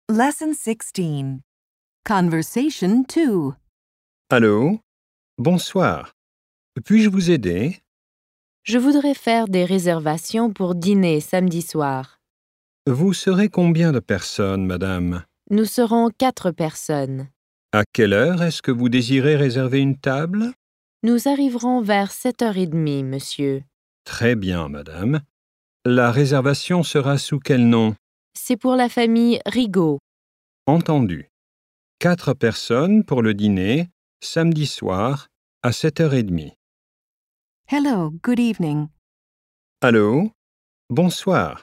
Lesson 16. Conversation 2. Allô? Bonsoir. Puis-je vous aider? Je voudrais faire des réservations pour dîner samedi soir. Vous serez combien de personnes, madame? Nous serons 4 personnes. À quelle heure est-ce que vous désirez réserver une table? Nous arriverons vers 7h30, monsieur. Très bien, madame. La réservation sera sous quel nom? C'est pour la famille Rigaud. Entendu. 4 personnes pour le dîner, samedi soir, à 7h30. Hello, good evening. Allô? Bonsoir.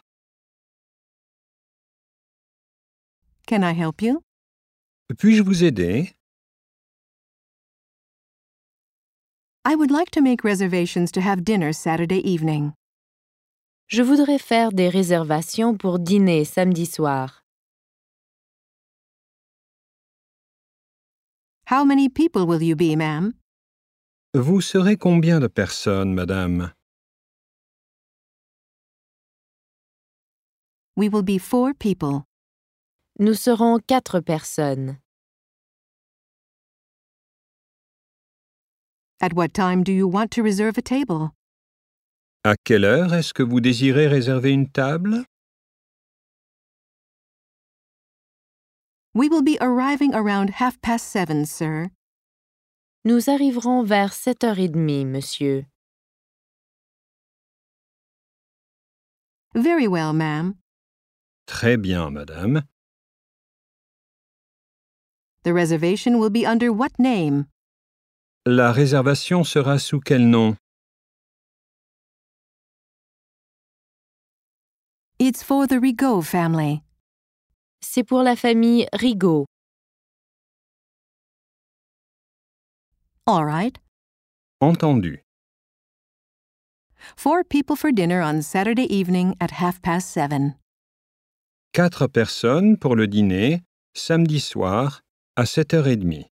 Can I help you? Puis-je vous aider? I would like to make reservations to have dinner Saturday evening. Je voudrais faire des réservations pour dîner samedi soir. How many people will you be, ma'am? Vous serez combien de personnes, madame? We will be 4 people. Nous serons 4 personnes. At what time do you want to reserve a table? À quelle heure est-ce que vous désirez réserver une table? We will be arriving around 7:30, sir. Nous arriverons vers 7h30, monsieur. Very well, ma'am. Très bien, madame. The reservation will be under what name? La réservation sera sous quel nom? It's for the Rigaud family. C'est pour la famille Rigaud. All right. Entendu. 4 people for dinner on Saturday evening at 7:30. 4 personnes pour le dîner, samedi soir, à 7h30.